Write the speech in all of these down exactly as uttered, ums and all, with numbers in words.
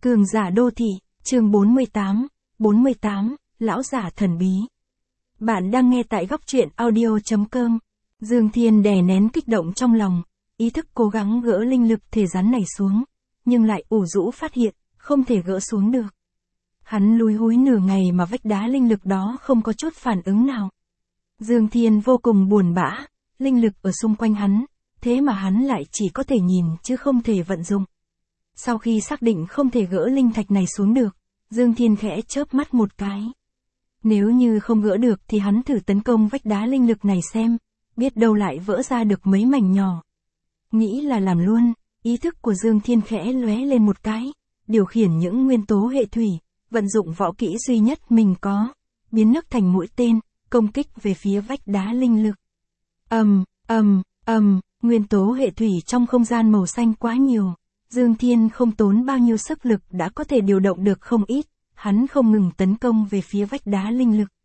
Cường giả đô thị, chương bốn mươi tám, bốn mươi tám, lão giả thần bí. Bạn đang nghe tại góc truyện audio chấm com. Dương Thiên đè nén kích động trong lòng, ý thức cố gắng gỡ linh lực thể rắn này xuống, nhưng lại ủ rũ phát hiện, không thể gỡ xuống được. Hắn lúi húi nửa ngày mà vách đá linh lực đó không có chút phản ứng nào. Dương Thiên vô cùng buồn bã, linh lực ở xung quanh hắn, thế mà hắn lại chỉ có thể nhìn chứ không thể vận dụng. Sau khi xác định không thể gỡ linh thạch này xuống được, Dương Thiên khẽ chớp mắt một cái. Nếu như không gỡ được thì hắn thử tấn công vách đá linh lực này xem, biết đâu lại vỡ ra được mấy mảnh nhỏ. Nghĩ là làm luôn, ý thức của Dương Thiên khẽ lóe lên một cái, điều khiển những nguyên tố hệ thủy, vận dụng võ kỹ duy nhất mình có, biến nước thành mũi tên, công kích về phía vách đá linh lực. Ầm, ầm, ầm, nguyên tố hệ thủy trong không gian màu xanh quá nhiều. Dương Thiên không tốn bao nhiêu sức lực đã có thể điều động được không ít, hắn không ngừng tấn công về phía vách đá linh lực.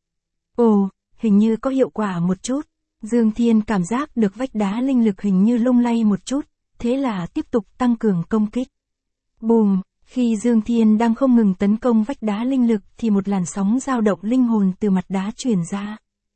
Ồ, hình như có hiệu quả một chút. Dương Thiên cảm giác được vách đá linh lực hình như lung lay một chút, thế là tiếp tục tăng cường công kích. Bùm, khi Dương Thiên đang không ngừng tấn công vách đá linh lực thì một làn sóng dao động linh hồn từ mặt đá truyền ra.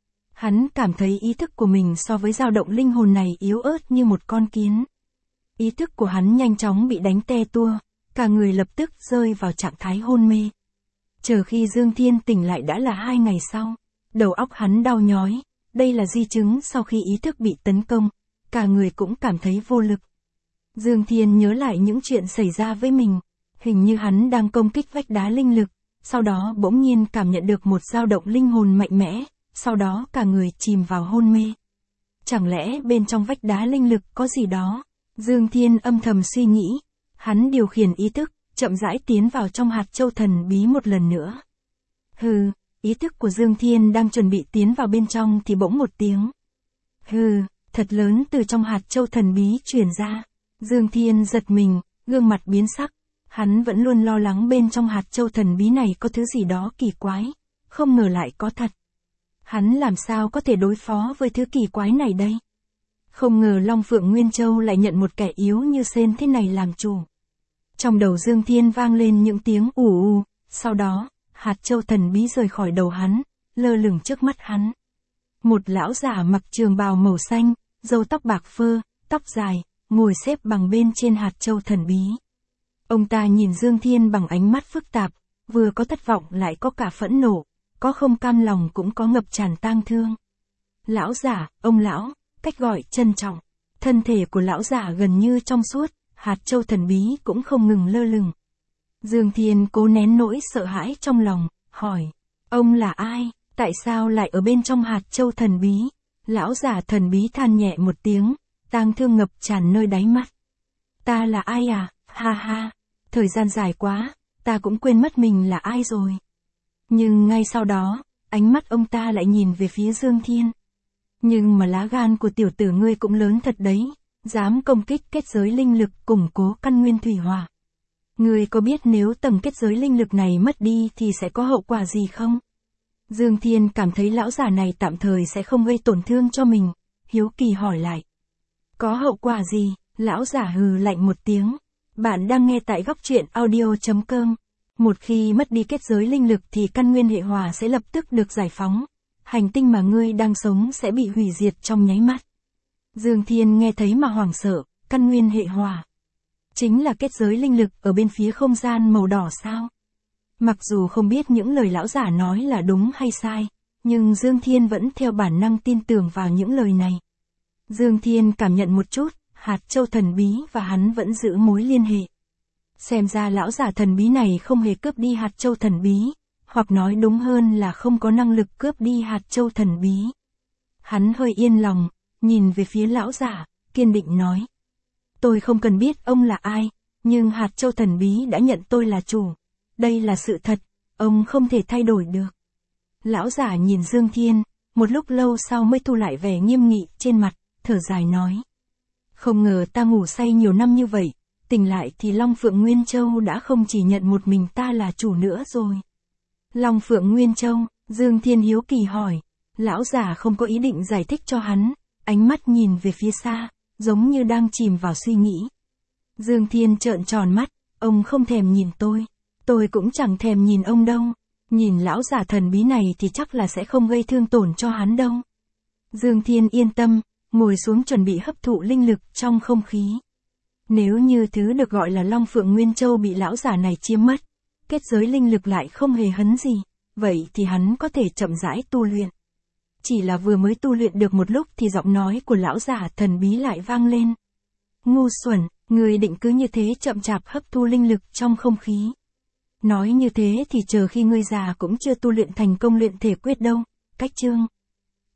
Hắn cảm thấy ý thức của mình so với dao động linh hồn này yếu ớt như một con kiến. Ý thức của hắn nhanh chóng bị đánh te tua, cả người lập tức rơi vào trạng thái hôn mê. Chờ khi Dương Thiên tỉnh lại đã là hai ngày sau, đầu óc hắn đau nhói, đây là di chứng sau khi ý thức bị tấn công, cả người cũng cảm thấy vô lực. Dương Thiên nhớ lại những chuyện xảy ra với mình, hình như hắn đang công kích vách đá linh lực, sau đó bỗng nhiên cảm nhận được một dao động linh hồn mạnh mẽ, sau đó cả người chìm vào hôn mê. Chẳng lẽ bên trong vách đá linh lực có gì đó? Dương Thiên âm thầm suy nghĩ, hắn điều khiển ý thức, chậm rãi tiến vào trong hạt châu thần bí một lần nữa. Hừ, ý thức của Dương Thiên đang chuẩn bị tiến vào bên trong thì bỗng một tiếng. Hừ, thật lớn từ trong hạt châu thần bí truyền ra. Dương Thiên giật mình, gương mặt biến sắc, hắn vẫn luôn lo lắng bên trong hạt châu thần bí này có thứ gì đó kỳ quái, không ngờ lại có thật. Hắn làm sao có thể đối phó với thứ kỳ quái này đây? Không ngờ Long Phượng Nguyên Châu lại nhận một kẻ yếu như sên thế này làm chủ. Trong đầu Dương Thiên vang lên những tiếng ù ù, sau đó, hạt châu thần bí rời khỏi đầu hắn, lơ lửng trước mắt hắn. Một lão giả mặc trường bào màu xanh, râu tóc bạc phơ, tóc dài, ngồi xếp bằng bên trên hạt châu thần bí. Ông ta nhìn Dương Thiên bằng ánh mắt phức tạp, vừa có thất vọng lại có cả phẫn nộ, có không cam lòng cũng có ngập tràn tang thương. Lão giả, ông lão, cách gọi trân trọng. Thân thể của lão giả gần như trong suốt, hạt châu thần bí cũng không ngừng lơ lửng. Dương Thiên cố nén nỗi sợ hãi trong lòng, hỏi, ông là ai, tại sao lại ở bên trong hạt châu thần bí? Lão giả thần bí than nhẹ một tiếng, tang thương ngập tràn nơi đáy mắt. Ta là ai à, ha ha, thời gian dài quá, ta cũng quên mất mình là ai rồi. Nhưng ngay sau đó, ánh mắt ông ta lại nhìn về phía Dương Thiên. Nhưng mà lá gan của tiểu tử ngươi cũng lớn thật đấy, dám công kích kết giới linh lực củng cố căn nguyên thủy hỏa. Ngươi có biết nếu tầng kết giới linh lực này mất đi thì sẽ có hậu quả gì không? Dương Thiên cảm thấy lão giả này tạm thời sẽ không gây tổn thương cho mình, hiếu kỳ hỏi lại. Có hậu quả gì? Lão giả hừ lạnh một tiếng. Bạn đang nghe tại góc truyện audio chấm com. Một khi mất đi kết giới linh lực thì căn nguyên hệ hỏa sẽ lập tức được giải phóng. Hành tinh mà ngươi đang sống sẽ bị hủy diệt trong nháy mắt. Dương Thiên nghe thấy mà hoảng sợ, căn nguyên hệ hỏa. Chính là kết giới linh lực ở bên phía không gian màu đỏ sao? Mặc dù không biết những lời lão giả nói là đúng hay sai, nhưng Dương Thiên vẫn theo bản năng tin tưởng vào những lời này. Dương Thiên cảm nhận một chút, hạt châu thần bí và hắn vẫn giữ mối liên hệ. Xem ra lão giả thần bí này không hề cướp đi hạt châu thần bí, hoặc nói đúng hơn là không có năng lực cướp đi hạt châu thần bí. Hắn hơi yên lòng, nhìn về phía lão giả, kiên định nói. Tôi không cần biết ông là ai, nhưng hạt châu thần bí đã nhận tôi là chủ. Đây là sự thật, ông không thể thay đổi được. Lão giả nhìn Dương Thiên, một lúc lâu sau mới thu lại vẻ nghiêm nghị trên mặt, thở dài nói. Không ngờ ta ngủ say nhiều năm như vậy, tỉnh lại thì Long Phượng Nguyên Châu đã không chỉ nhận một mình ta là chủ nữa rồi. Long Phượng Nguyên Châu, Dương Thiên hiếu kỳ hỏi. Lão giả không có ý định giải thích cho hắn, ánh mắt nhìn về phía xa, giống như đang chìm vào suy nghĩ. Dương Thiên trợn tròn mắt, ông không thèm nhìn tôi, Tôi cũng chẳng thèm nhìn ông đâu. Nhìn lão giả thần bí này thì chắc là sẽ không gây thương tổn cho hắn đâu. Dương Thiên yên tâm, ngồi xuống chuẩn bị hấp thụ linh lực trong không khí. Nếu như thứ được gọi là Long Phượng Nguyên Châu bị lão giả này chiếm mất, kết giới linh lực lại không hề hấn gì, vậy thì hắn có thể chậm rãi tu luyện. Chỉ là vừa mới tu luyện được một lúc thì giọng nói của lão giả thần bí lại vang lên. Ngu xuẩn, người định cứ như thế chậm chạp hấp thu linh lực trong không khí. Nói như thế thì chờ khi ngươi già cũng chưa tu luyện thành công luyện thể quyết đâu. Cách chương